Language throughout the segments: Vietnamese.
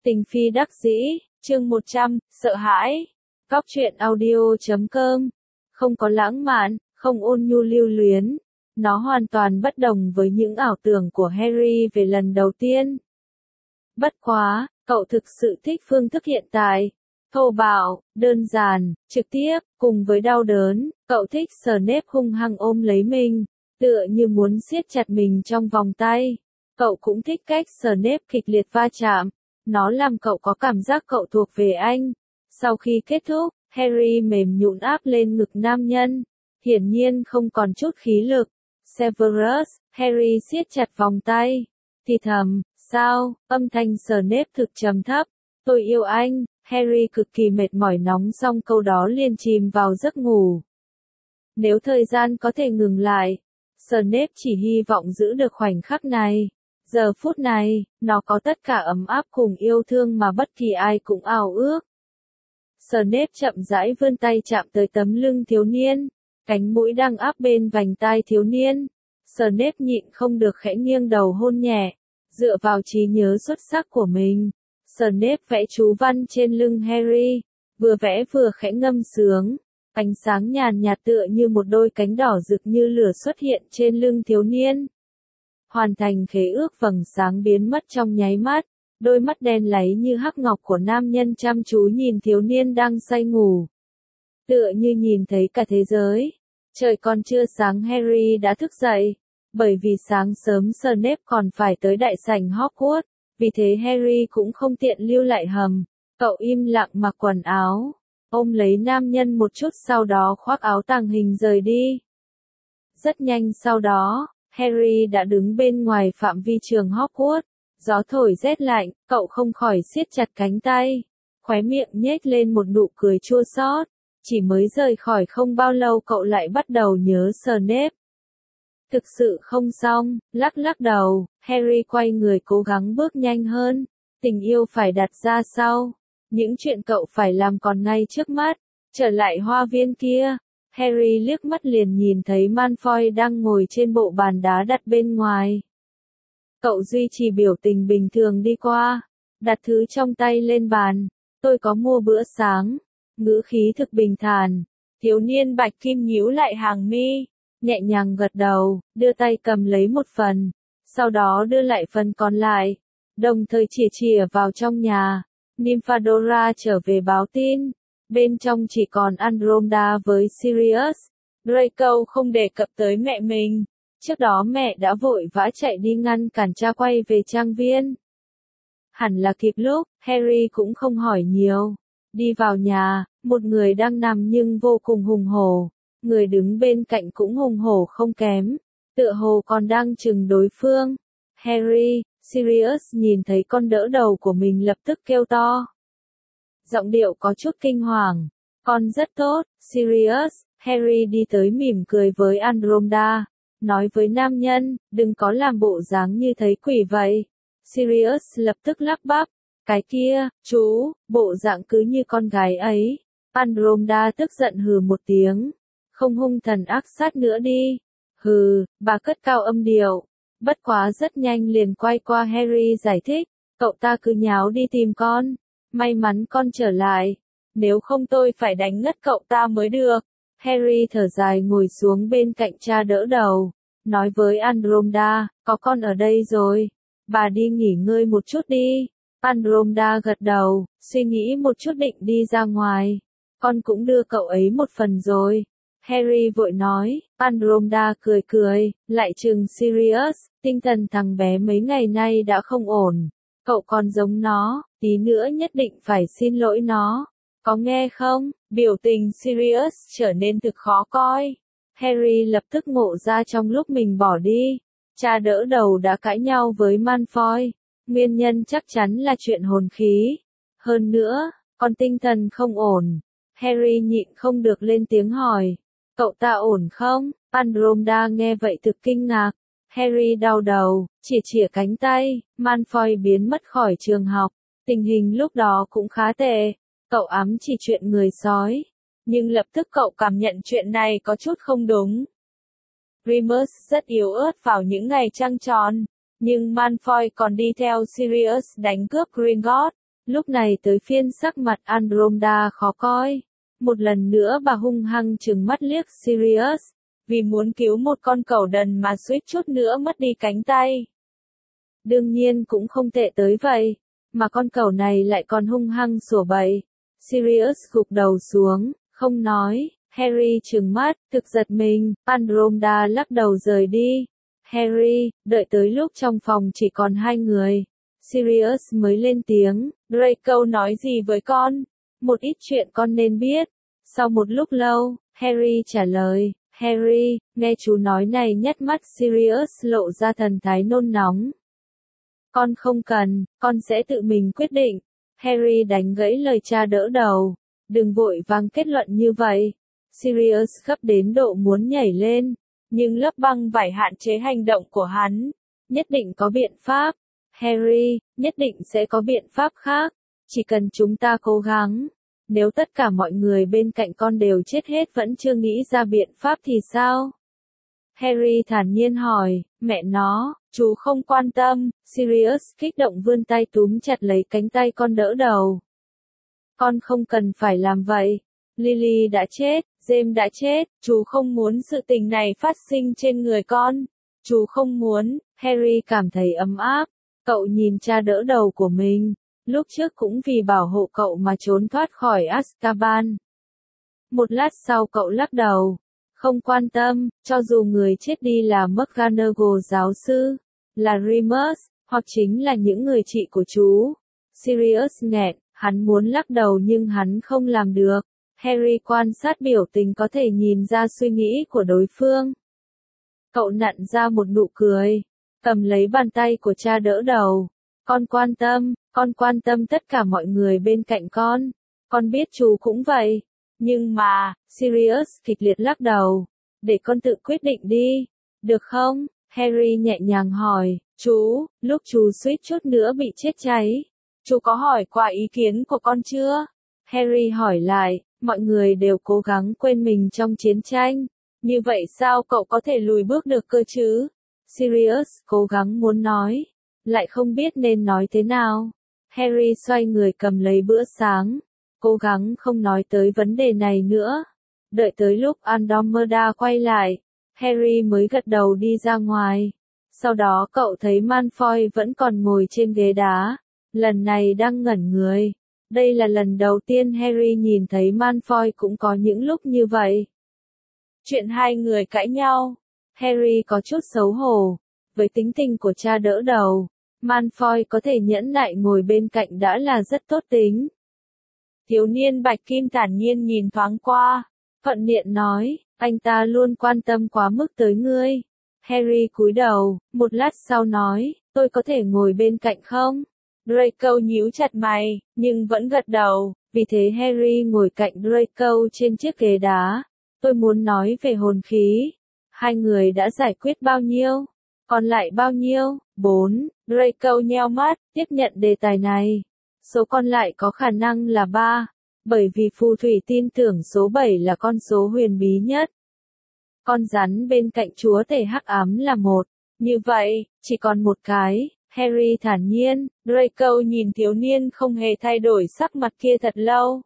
Tình phi đắc dĩ, chương 100, sợ hãi. Cóc truyện audio.com. Không có lãng mạn, không ôn nhu lưu luyến. Nó hoàn toàn bất đồng với những ảo tưởng của Harry về lần đầu tiên. Bất quá, cậu thực sự thích phương thức hiện tại. Thô bạo, đơn giản, trực tiếp, cùng với đau đớn, cậu thích Snape hung hăng ôm lấy mình, tựa như muốn siết chặt mình trong vòng tay. Cậu cũng thích cách Snape kịch liệt va chạm. Nó làm cậu có cảm giác cậu thuộc về anh. Sau khi kết thúc, Harry mềm nhũn áp lên ngực nam nhân. Hiển nhiên không còn chút khí lực. Severus, Harry siết chặt vòng tay. Thì thầm, sao, âm thanh Snape thực trầm thấp. Tôi yêu anh. Harry cực kỳ mệt mỏi nóng xong câu đó liền chìm vào giấc ngủ. Nếu thời gian có thể ngừng lại, Snape chỉ hy vọng giữ được khoảnh khắc này. Giờ phút này, nó có tất cả ấm áp cùng yêu thương mà bất kỳ ai cũng ao ước. Snape chậm rãi vươn tay chạm tới tấm lưng thiếu niên, cánh mũi đang áp bên vành tai thiếu niên. Snape nhịn không được khẽ nghiêng đầu hôn nhẹ, dựa vào trí nhớ xuất sắc của mình. Snape vẽ chú văn trên lưng Harry, vừa vẽ vừa khẽ ngâm sướng. Ánh sáng nhàn nhạt tựa như một đôi cánh đỏ rực như lửa xuất hiện trên lưng thiếu niên. Hoàn thành khế ước vầng sáng biến mất trong nháy mắt, đôi mắt đen láy như hắc ngọc của nam nhân chăm chú nhìn thiếu niên đang say ngủ. Tựa như nhìn thấy cả thế giới. Trời còn chưa sáng Harry đã thức dậy, bởi vì sáng sớm Snape còn phải tới đại sảnh Hogwarts, vì thế Harry cũng không tiện lưu lại hầm. Cậu im lặng mặc quần áo, ôm lấy nam nhân một chút sau đó khoác áo tàng hình rời đi. Rất nhanh sau đó, Harry đã đứng bên ngoài phạm vi trường Hogwarts, gió thổi rét lạnh, cậu không khỏi siết chặt cánh tay, khóe miệng nhếch lên một nụ cười chua xót. Chỉ mới rời khỏi không bao lâu cậu lại bắt đầu nhớ Snape. Thực sự không xong, lắc đầu, Harry quay người cố gắng bước nhanh hơn, tình yêu phải đặt ra sau, những chuyện cậu phải làm còn ngay trước mắt, trở lại hoa viên kia. Harry liếc mắt liền nhìn thấy Malfoy đang ngồi trên bộ bàn đá đặt bên ngoài. Cậu duy trì biểu tình bình thường đi qua, đặt thứ trong tay lên bàn. Tôi có mua bữa sáng. Ngữ khí thực bình thản. Thiếu niên bạch kim nhíu lại hàng mi, nhẹ nhàng gật đầu, đưa tay cầm lấy một phần, sau đó đưa lại phần còn lại, đồng thời chìa vào trong nhà. Nymphadora trở về báo tin. Bên trong chỉ còn Andromeda với Sirius. Draco không đề cập tới mẹ mình. Trước đó mẹ đã vội vã chạy đi ngăn cản cha quay về trang viên. Hẳn là kịp lúc, Harry cũng không hỏi nhiều. Đi vào nhà, một người đang nằm nhưng vô cùng hùng hổ. Người đứng bên cạnh cũng hùng hổ không kém. Tựa hồ còn đang chừng đối phương. Harry, Sirius nhìn thấy con đỡ đầu của mình lập tức kêu to. Giọng điệu có chút kinh hoàng. Con rất tốt, Sirius. Harry đi tới mỉm cười với Andromeda. Nói với nam nhân, đừng có làm bộ dáng như thấy quỷ vậy. Sirius lập tức lắp bắp. Cái kia, chú, bộ dạng cứ như con gái ấy. Andromeda tức giận hừ một tiếng. Không hung thần ác sát nữa đi. Hừ, bà cất cao âm điệu. Bất quá rất nhanh liền quay qua Harry giải thích. Cậu ta cứ nháo đi tìm con. May mắn con trở lại. Nếu không tôi phải đánh ngất cậu ta mới được. Harry thở dài ngồi xuống bên cạnh cha đỡ đầu. Nói với Andromeda, có con ở đây rồi. Bà đi nghỉ ngơi một chút đi. Andromeda gật đầu, suy nghĩ một chút định đi ra ngoài. Con cũng đưa cậu ấy một phần rồi. Harry vội nói. Andromeda cười, lại trừng Sirius, tinh thần thằng bé mấy ngày nay đã không ổn. Cậu còn giống nó, tí nữa nhất định phải xin lỗi nó. Có nghe không? Biểu tình Sirius trở nên thực khó coi. Harry lập tức ngộ ra trong lúc mình bỏ đi. Cha đỡ đầu đã cãi nhau với Malfoy. Nguyên nhân chắc chắn là chuyện hồn khí. Hơn nữa, còn tinh thần không ổn. Harry nhịn không được lên tiếng hỏi. Cậu ta ổn không? Andromeda nghe vậy thực kinh ngạc. Harry đau đầu, chìa cánh tay. Malfoy biến mất khỏi trường học. Tình hình lúc đó cũng khá tệ. Cậu ám chỉ chuyện người sói. Nhưng lập tức cậu cảm nhận chuyện này có chút không đúng. Remus rất yếu ớt vào những ngày trăng tròn. Nhưng Malfoy còn đi theo Sirius đánh cướp Gringotts. Lúc này tới phiên sắc mặt Andromeda khó coi. Một lần nữa bà hung hăng trừng mắt liếc Sirius, vì muốn cứu một con cẩu đần mà suýt chút nữa mất đi cánh tay. Đương nhiên cũng không tệ tới vậy, mà con cẩu này lại còn hung hăng sủa bậy. Sirius gục đầu xuống, không nói. Harry trừng mắt, thực giật mình. Andromeda lắc đầu rời đi. Harry, đợi tới lúc trong phòng chỉ còn hai người, Sirius mới lên tiếng. Draco nói gì với con? Một ít chuyện con nên biết. Sau một lúc lâu, Harry trả lời. Harry, nghe chú nói này, nhất mắt Sirius lộ ra thần thái nôn nóng. Con không cần, con sẽ tự mình quyết định. Harry đánh gãy lời cha đỡ đầu. Đừng vội vàng kết luận như vậy. Sirius gấp đến độ muốn nhảy lên, nhưng lớp băng vải hạn chế hành động của hắn. Nhất định có biện pháp. Harry, nhất định sẽ có biện pháp khác. Chỉ cần chúng ta cố gắng. Nếu tất cả mọi người bên cạnh con đều chết hết vẫn chưa nghĩ ra biện pháp thì sao? Harry thản nhiên hỏi. Mẹ nó, chú không quan tâm. Sirius kích động vươn tay túm chặt lấy cánh tay con đỡ đầu. Con không cần phải làm vậy. Lily đã chết, James đã chết, chú không muốn sự tình này phát sinh trên người con. Chú không muốn. Harry cảm thấy ấm áp. Cậu nhìn cha đỡ đầu của mình. Lúc trước cũng vì bảo hộ cậu mà trốn thoát khỏi Azkaban. Một lát sau cậu lắc đầu. Không quan tâm, cho dù người chết đi là McGonagall giáo sư, là Remus, hoặc chính là những người chị của chú. Sirius nghẹn, hắn muốn lắc đầu nhưng hắn không làm được. Harry quan sát biểu tình có thể nhìn ra suy nghĩ của đối phương. Cậu nặn ra một nụ cười, cầm lấy bàn tay của cha đỡ đầu. Con quan tâm tất cả mọi người bên cạnh con. Con biết chú cũng vậy. Nhưng mà, Sirius kịch liệt lắc đầu. Để con tự quyết định đi. Được không? Harry nhẹ nhàng hỏi. Chú, lúc chú suýt chút nữa bị chết cháy, chú có hỏi qua ý kiến của con chưa? Harry hỏi lại. Mọi người đều cố gắng quên mình trong chiến tranh. Như vậy sao cậu có thể lùi bước được cơ chứ? Sirius cố gắng muốn nói, lại không biết nên nói thế nào. Harry xoay người cầm lấy bữa sáng, cố gắng không nói tới vấn đề này nữa. Đợi tới lúc Andromeda quay lại, Harry mới gật đầu đi ra ngoài. Sau đó cậu thấy Malfoy vẫn còn ngồi trên ghế đá, lần này đang ngẩn người. Đây là lần đầu tiên Harry nhìn thấy Malfoy cũng có những lúc như vậy. Chuyện hai người cãi nhau, Harry có chút xấu hổ. Với tính tình của cha đỡ đầu, Malfoy có thể nhẫn nại ngồi bên cạnh đã là rất tốt tính. Thiếu niên Bạch Kim thản nhiên nhìn thoáng qua, thuận miệng nói, anh ta luôn quan tâm quá mức tới ngươi. Harry cúi đầu, một lát sau nói, tôi có thể ngồi bên cạnh không? Draco nhíu chặt mày, nhưng vẫn gật đầu, vì thế Harry ngồi cạnh Draco trên chiếc ghế đá. Tôi muốn nói về hồn khí. Hai người đã giải quyết bao nhiêu? Còn lại bao nhiêu? 4. Draco nheo mắt, tiếp nhận đề tài này. Số còn lại có khả năng là 3, bởi vì phù thủy tin tưởng số 7 là con số huyền bí nhất. Con rắn bên cạnh chúa tể hắc ám là 1. Như vậy, chỉ còn một cái. Harry thản nhiên. Draco nhìn thiếu niên không hề thay đổi sắc mặt kia thật lâu.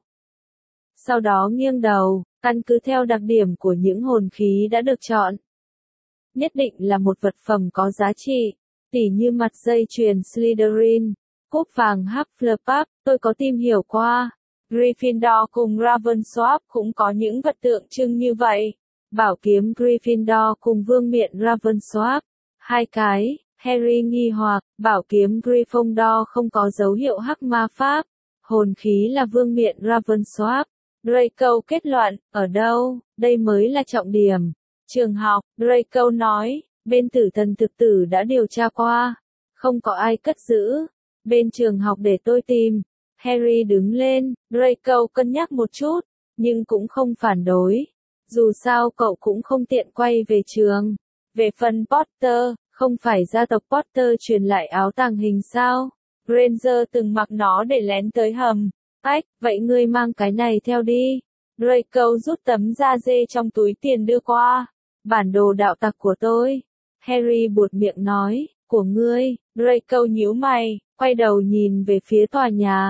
Sau đó nghiêng đầu, căn cứ theo đặc điểm của những hồn khí đã được chọn. Nhất định là một vật phẩm có giá trị, tỉ như mặt dây chuyền Slytherin, cúp vàng Hufflepuff, tôi có tìm hiểu qua. Gryffindor cùng Ravenclaw cũng có những vật tượng trưng như vậy. Bảo kiếm Gryffindor cùng vương miện Ravenclaw. 2 cái. Harry nghi hoặc, bảo kiếm Gryffindor không có dấu hiệu hắc ma pháp. Hồn khí là vương miện Ravenclaw. Draco kết luận, ở đâu? Đây mới là trọng điểm. Trường học, Draco nói, bên tử thần thực tử đã điều tra qua. Không có ai cất giữ. Bên trường học để tôi tìm. Harry đứng lên, Draco cân nhắc một chút, nhưng cũng không phản đối. Dù sao cậu cũng không tiện quay về trường. Về phần Potter, không phải gia tộc Potter truyền lại áo tàng hình sao? Granger từng mặc nó để lén tới hầm. Ách, vậy ngươi mang cái này theo đi. Draco rút tấm da dê trong túi tiền đưa qua. Bản đồ đạo tặc của tôi. Harry buột miệng nói, của ngươi. Draco nhíu mày, quay đầu nhìn về phía tòa nhà.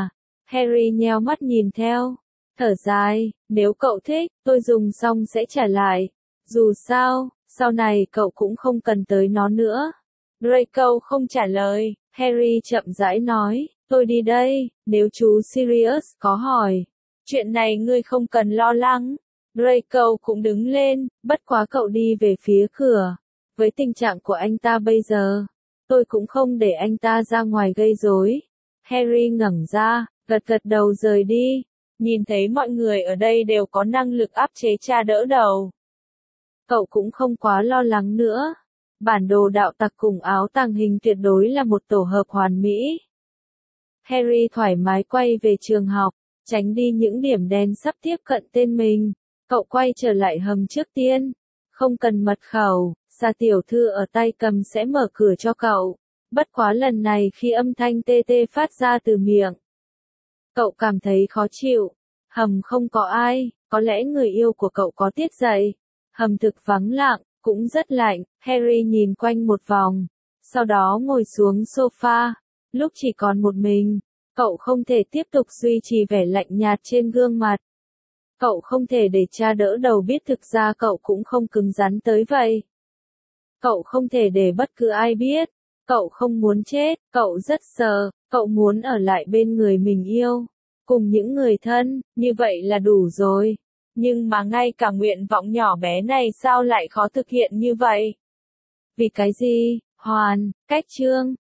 Harry nheo mắt nhìn theo. Thở dài, nếu cậu thích, tôi dùng xong sẽ trả lại. Dù sao, sau này cậu cũng không cần tới nó nữa. Draco không trả lời, Harry chậm rãi nói, tôi đi đây, nếu chú Sirius có hỏi. Chuyện này ngươi không cần lo lắng. Draco cũng đứng lên, bất quá cậu đi về phía cửa. Với tình trạng của anh ta bây giờ, tôi cũng không để anh ta ra ngoài gây rối. Harry ngẩng ra, gật gật đầu rời đi. Nhìn thấy mọi người ở đây đều có năng lực áp chế cha đỡ đầu. Cậu cũng không quá lo lắng nữa. Bản đồ đạo tặc cùng áo tàng hình tuyệt đối là một tổ hợp hoàn mỹ. Harry thoải mái quay về trường học, tránh đi những điểm đen sắp tiếp cận tên mình. Cậu quay trở lại hầm trước tiên. Không cần mật khẩu, Sa tiểu thư ở tay cầm sẽ mở cửa cho cậu. Bất quá lần này khi âm thanh tê tê phát ra từ miệng, cậu cảm thấy khó chịu. Hầm không có ai, có lẽ người yêu của cậu có tiết dậy. Hầm thực vắng lặng, cũng rất lạnh. Harry nhìn quanh một vòng, sau đó ngồi xuống sofa. Lúc chỉ còn một mình, cậu không thể tiếp tục duy trì vẻ lạnh nhạt trên gương mặt. Cậu không thể để cha đỡ đầu biết thực ra cậu cũng không cứng rắn tới vậy. Cậu không thể để bất cứ ai biết. Cậu không muốn chết, cậu rất sợ, cậu muốn ở lại bên người mình yêu. Cùng những người thân, như vậy là đủ rồi. Nhưng mà ngay cả nguyện vọng nhỏ bé này sao lại khó thực hiện như vậy? Vì cái gì? Hoàn, cách chương.